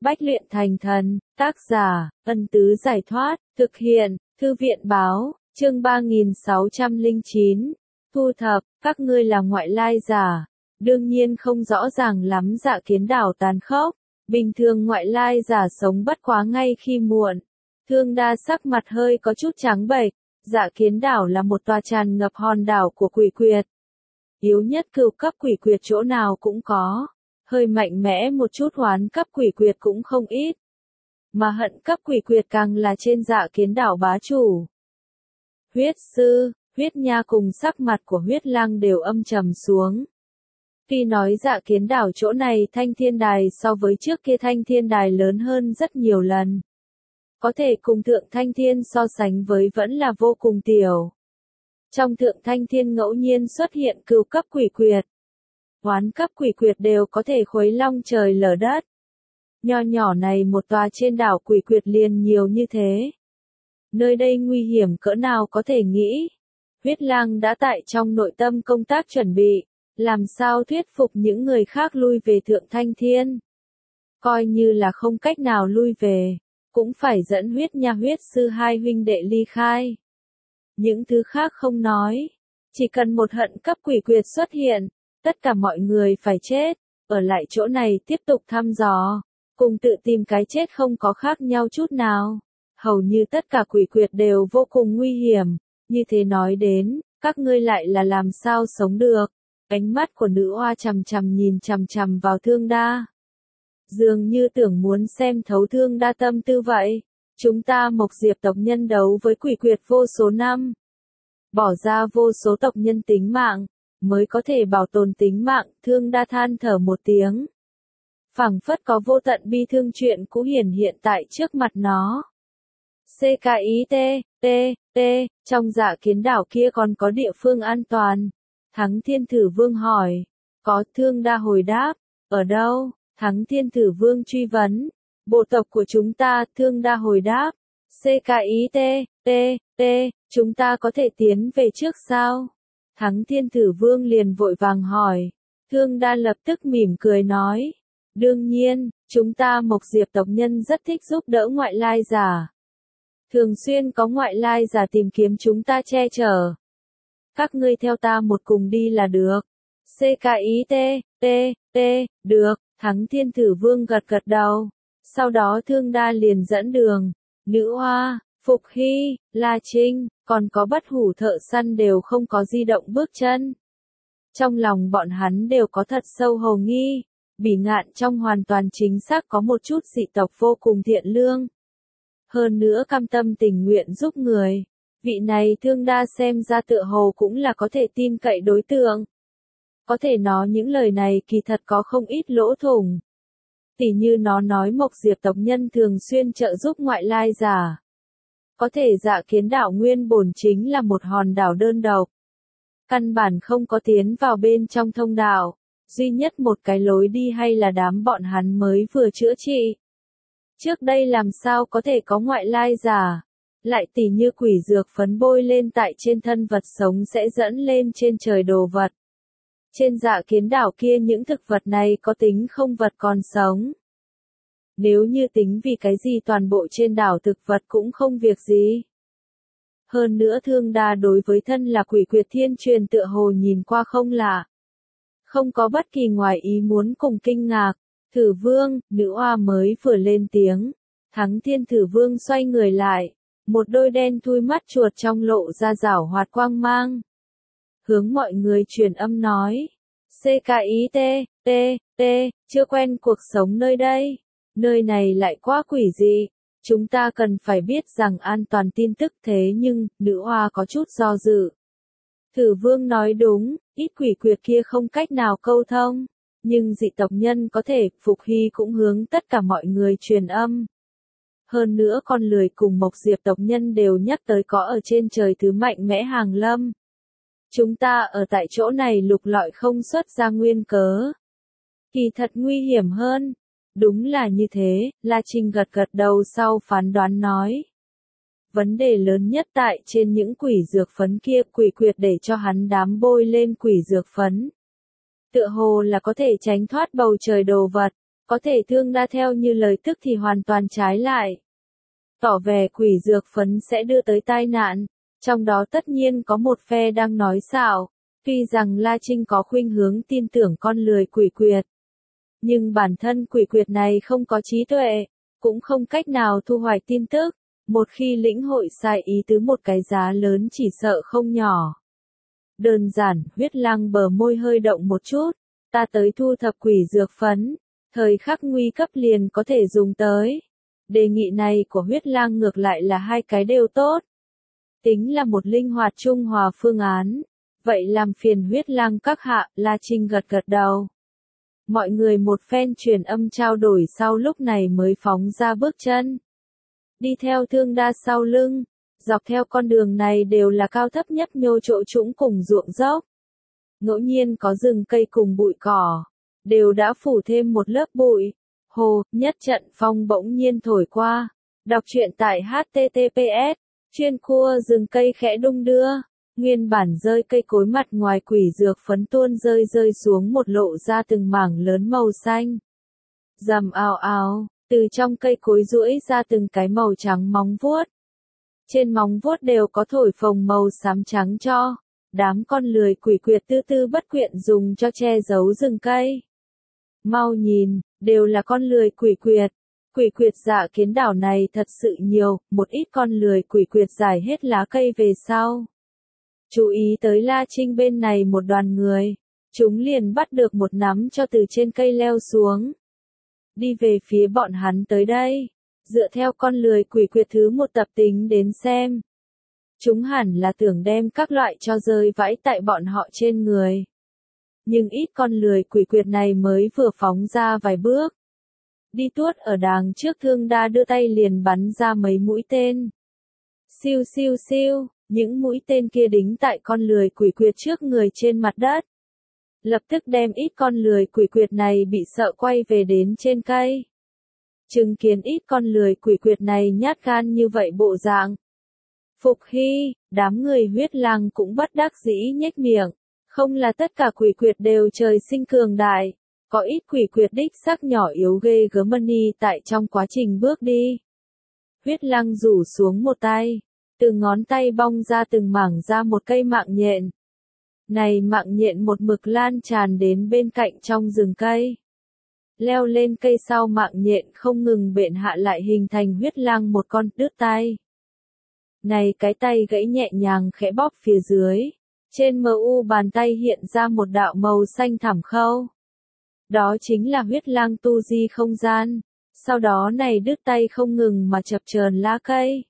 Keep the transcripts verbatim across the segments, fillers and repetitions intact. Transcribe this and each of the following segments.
Bách luyện thành thần, tác giả, Ân Tứ Giải Thoát, thực hiện, Thư viện Báo, chương ba nghìn sáu trăm lẻ chín, thu thập, các ngươi là ngoại lai giả, đương nhiên không rõ ràng lắm Dạ Kiến Đảo tàn khốc, bình thường ngoại lai giả sống bất quá ngay khi muộn. Thương Đa sắc mặt hơi có chút trắng bệch, Dạ Kiến Đảo là một tòa tràn ngập hòn đảo của quỷ quyệt. Yếu nhất cửu cấp quỷ quyệt chỗ nào cũng có, hơi mạnh mẽ một chút hoán cấp quỷ quyệt cũng không ít. Mà hận cấp quỷ quyệt càng là trên Dạ Kiến Đảo bá chủ. Huyết sư, huyết nha cùng sắc mặt của huyết lăng đều âm trầm xuống. Tuy nói Dạ Kiến Đảo chỗ này thanh thiên đài so với trước kia thanh thiên đài lớn hơn rất nhiều lần. Có thể cùng thượng thanh thiên so sánh với vẫn là vô cùng tiểu. Trong thượng thanh thiên ngẫu nhiên xuất hiện cửu cấp quỷ quyệt. Hoán cấp quỷ quyệt đều có thể khuấy long trời lở đất. Nho nhỏ này một tòa trên đảo quỷ quyệt liền nhiều như thế. Nơi đây nguy hiểm cỡ nào có thể nghĩ. Huyết lang đã tại trong nội tâm công tác chuẩn bị, làm sao thuyết phục những người khác lui về thượng thanh thiên. Coi như là không cách nào lui về, cũng phải dẫn huyết nha huyết sư hai huynh đệ ly khai. Những thứ khác không nói, chỉ cần một hận cấp quỷ quyệt xuất hiện, tất cả mọi người phải chết, ở lại chỗ này tiếp tục thăm dò, cùng tự tìm cái chết không có khác nhau chút nào. Hầu như tất cả quỷ quyệt đều vô cùng nguy hiểm, như thế nói đến, các ngươi lại là làm sao sống được. Ánh mắt của nữ oa chằm chằm nhìn chằm chằm vào Thương Đa. Dường như tưởng muốn xem thấu Thương Đa tâm tư vậy. Chúng ta Mộc Diệp tộc nhân đấu với quỷ quyệt vô số năm. Bỏ ra vô số tộc nhân tính mạng, mới có thể bảo tồn tính mạng. Thương Đa than thở một tiếng. Phảng phất có vô tận bi thương chuyện cũ hiển hiện tại trước mặt nó. xê ca i tê, T, T, trong Dạ Kiến Đảo kia còn có địa phương an toàn. Thắng Thiên Thử Vương hỏi. Có. Thương Đa hồi đáp. Ở đâu? Thắng Thiên Thử Vương truy vấn. Bộ tộc của chúng ta. Thương Đa hồi đáp. xê ca i tê, T, T, chúng ta có thể tiến về trước sao? Thắng Thiên Thử Vương liền vội vàng hỏi. Thương Đa lập tức mỉm cười nói. Đương nhiên, chúng ta Mộc Diệp tộc nhân rất thích giúp đỡ ngoại lai giả. Thường xuyên có ngoại lai giả tìm kiếm chúng ta che chở. Các ngươi theo ta một cùng đi là được. xê ca i tê, T, T, được. Thắng Thiên Thử Vương gật gật đầu. Sau đó Thương Đa liền dẫn đường. Nữ Hoa, Phục Hy, La Trinh, còn có Bất Hủ thợ săn đều không có di động bước chân. Trong lòng bọn hắn đều có thật sâu hồ nghi. Bỉ Ngạn trong hoàn toàn chính xác có một chút dị tộc vô cùng thiện lương. Hơn nữa cam tâm tình nguyện giúp người. Vị này Thương Đa xem ra tựa hồ cũng là có thể tin cậy đối tượng. Có thể nói những lời này kỳ thật có không ít lỗ thủng. Tỉ như nó nói Mộc Diệp tộc nhân thường xuyên trợ giúp ngoại lai giả. Có thể Dạ Kiến Đảo nguyên bổn chính là một hòn đảo đơn độc. Căn bản không có tiến vào bên trong thông đạo. Duy nhất một cái lối đi hay là đám bọn hắn mới vừa chữa trị. Trước đây làm sao có thể có ngoại lai giả. Lại tỉ như quỷ dược phấn bôi lên tại trên thân vật sống sẽ dẫn lên trên trời đồ vật. Trên Dạ Kiến Đảo kia những thực vật này có tính không vật còn sống. Nếu như tính vì cái gì toàn bộ trên đảo thực vật cũng không việc gì. Hơn nữa Thương Đa đối với thân là quỷ quyệt thiên truyền tựa hồ nhìn qua không lạ. Không có bất kỳ ngoài ý muốn cùng kinh ngạc. Thử Vương, nữ oa mới vừa lên tiếng. Thắng Thiên Thử Vương xoay người lại. Một đôi đen thui mắt chuột trong lộ ra rảo hoạt quang mang. Hướng mọi người truyền âm nói. xê ca i tê, T, T, chưa quen cuộc sống nơi đây. Nơi này lại quá quỷ dị. Chúng ta cần phải biết rằng an toàn tin tức thế nhưng, nữ hoa có chút do dự. Thử Vương nói đúng, ít quỷ quyệt kia không cách nào câu thông. Nhưng dị tộc nhân có thể, Phục Hy cũng hướng tất cả mọi người truyền âm. Hơn nữa con lười cùng Mộc Diệp tộc nhân đều nhắc tới có ở trên trời thứ mạnh mẽ hàng lâm. Chúng ta ở tại chỗ này lục lọi không xuất ra nguyên cớ. Kỳ thật nguy hiểm hơn. Đúng là như thế, La Trinh gật gật đầu sau phán đoán nói. Vấn đề lớn nhất tại trên những quỷ dược phấn kia quỷ quyệt để cho hắn đám bôi lên quỷ dược phấn. Tựa hồ là có thể tránh thoát bầu trời đồ vật, Có thể Thương Đa theo như lời tức thì hoàn toàn trái lại. Tỏ vẻ quỷ dược phấn sẽ đưa tới tai nạn, trong đó tất nhiên có một phe đang nói xạo, tuy rằng La Trinh có khuynh hướng tin tưởng con lười quỷ quyệt. Nhưng bản thân quỷ quyệt này không có trí tuệ, cũng không cách nào thu hoạch tin tức, một khi lĩnh hội sai ý tứ một cái giá lớn chỉ sợ không nhỏ. Đơn giản, Huyết Lang bờ môi hơi động một chút, ta tới thu thập quỷ dược phấn, thời khắc nguy cấp liền có thể dùng tới. Đề nghị này của Huyết Lang ngược lại là hai cái đều tốt. Tính là một linh hoạt trung hòa phương án. Vậy làm phiền Huyết Lang các hạ, La Trinh gật gật đầu. Mọi người một phen truyền âm trao đổi sau lúc này mới phóng ra bước chân. Đi theo Thương Đa sau lưng, dọc theo con đường này đều là cao thấp nhấp nhô chỗ trũng cùng ruộng dốc. Ngẫu nhiên có rừng cây cùng bụi cỏ, đều đã phủ thêm một lớp bụi. Hồ, nhất trận phong bỗng nhiên thổi qua. Đọc truyện tại H T T P S, chuyên cua rừng cây khẽ đung đưa. Nguyên bản rơi cây cối mặt ngoài quỷ dược phấn tuôn rơi rơi xuống một lộ ra từng mảng lớn màu xanh. Rầm ào ào, từ trong cây cối duỗi ra từng cái màu trắng móng vuốt. Trên móng vuốt đều có thổi phồng màu xám trắng cho. Đám con lười quỷ quyệt tư tư bất quyện dùng cho che giấu rừng cây. Mau nhìn, đều là con lười quỷ quyệt. Quỷ quyệt dạ kiến đảo này thật sự nhiều, một ít con lười quỷ quyệt giải hết lá cây về sau. Chú ý tới La Trinh bên này một đoàn người. Chúng liền bắt được một nắm cho từ trên cây leo xuống. Đi về phía bọn hắn tới đây. Dựa theo con lười quỷ quyệt thứ một tập tính đến xem. Chúng hẳn là tưởng đem các loại cho rơi vãi tại bọn họ trên người. Nhưng ít con lười quỷ quyệt này mới vừa phóng ra vài bước. Đi tuốt ở đàng trước Thương Đa đưa tay liền bắn ra mấy mũi tên. Siêu siêu siêu, những mũi tên kia đính tại con lười quỷ quyệt trước người trên mặt đất. Lập tức đem ít con lười quỷ quyệt này bị sợ quay về đến trên cây. Chứng kiến ít con lười quỷ quyệt này nhát gan như vậy bộ dạng. Phục Hy, đám người Huyết Lang cũng bất đắc dĩ nhếch miệng. Không là tất cả quỷ quyệt đều trời sinh cường đại. Có ít quỷ quyệt đích xác nhỏ yếu ghê gớm mani tại trong quá trình bước đi. Huyết Lang rủ xuống một tay. Từ ngón tay bong ra từng mảng ra một cây mạng nhện. Này mạng nhện một mực lan tràn đến bên cạnh trong rừng cây. Leo lên cây sau mạng nhện không ngừng bện hạ lại hình thành Huyết Lang một con đứt tay. Này cái tay gãy nhẹ nhàng khẽ bóp phía dưới. Trên mờ u bàn tay hiện ra một đạo màu xanh thẳm khâu. Đó chính là Huyết Lang tu di không gian. Sau đó này đứt tay không ngừng mà chập chờn lá cây.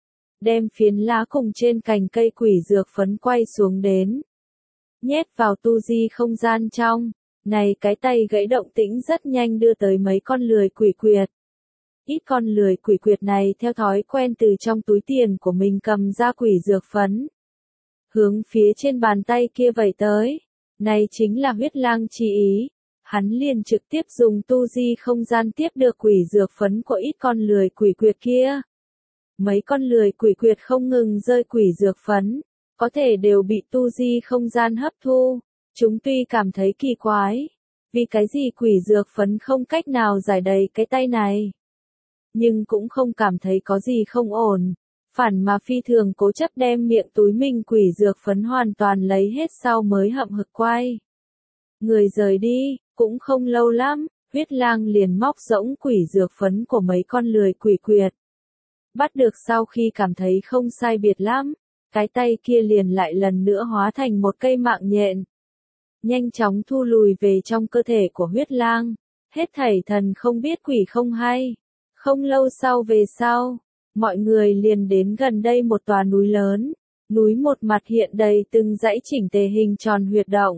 Đem phiến lá cùng trên cành cây quỷ dược phấn quay xuống đến. Nhét vào tu di không gian trong. Này cái tay gãy động tĩnh rất nhanh đưa tới mấy con lười quỷ quyệt. Ít con lười quỷ quyệt này theo thói quen từ trong túi tiền của mình cầm ra quỷ dược phấn. Hướng phía trên bàn tay kia vẩy tới. Này chính là Huyết Lang chỉ ý. Hắn liền trực tiếp dùng tu di không gian tiếp được quỷ dược phấn của ít con lười quỷ quyệt kia. Mấy con lười quỷ quyệt không ngừng rơi quỷ dược phấn. Có thể đều bị tu di không gian hấp thu. Chúng tuy cảm thấy kỳ quái. Vì cái gì quỷ dược phấn không cách nào giải đầy cái tay này. Nhưng cũng không cảm thấy có gì không ổn. Phản mà phi thường cố chấp đem miệng túi mình quỷ dược phấn hoàn toàn lấy hết sau mới hậm hực quay. Người rời đi, cũng không lâu lắm, Huyết Lang liền móc rỗng quỷ dược phấn của mấy con lười quỷ quyệt. Bắt được sau khi cảm thấy không sai biệt lắm, cái tay kia liền lại lần nữa hóa thành một cây mạng nhện. Nhanh chóng thu lùi về trong cơ thể của Huyết Lang, hết thảy thần không biết quỷ không hay. Không lâu sau về sau, mọi người liền đến gần đây một tòa núi lớn, núi một mặt hiện đầy từng dãy chỉnh tề hình tròn huyệt động.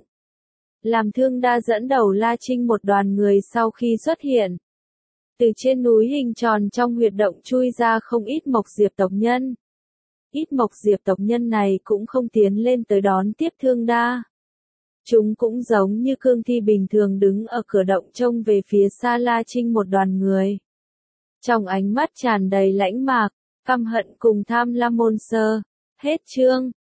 Làm Thương Đa dẫn đầu La Trinh một đoàn người sau khi xuất hiện. Từ trên núi hình tròn trong huyệt động chui ra không ít Mộc Diệp tộc nhân. Ít Mộc Diệp tộc nhân này cũng không tiến lên tới đón tiếp Thương Đa. Chúng cũng giống như cương thi bình thường đứng ở cửa động trông về phía xa La Trinh một đoàn người. Trong ánh mắt tràn đầy lãnh mạc, căm hận cùng tham lam môn sơ. Hết chương.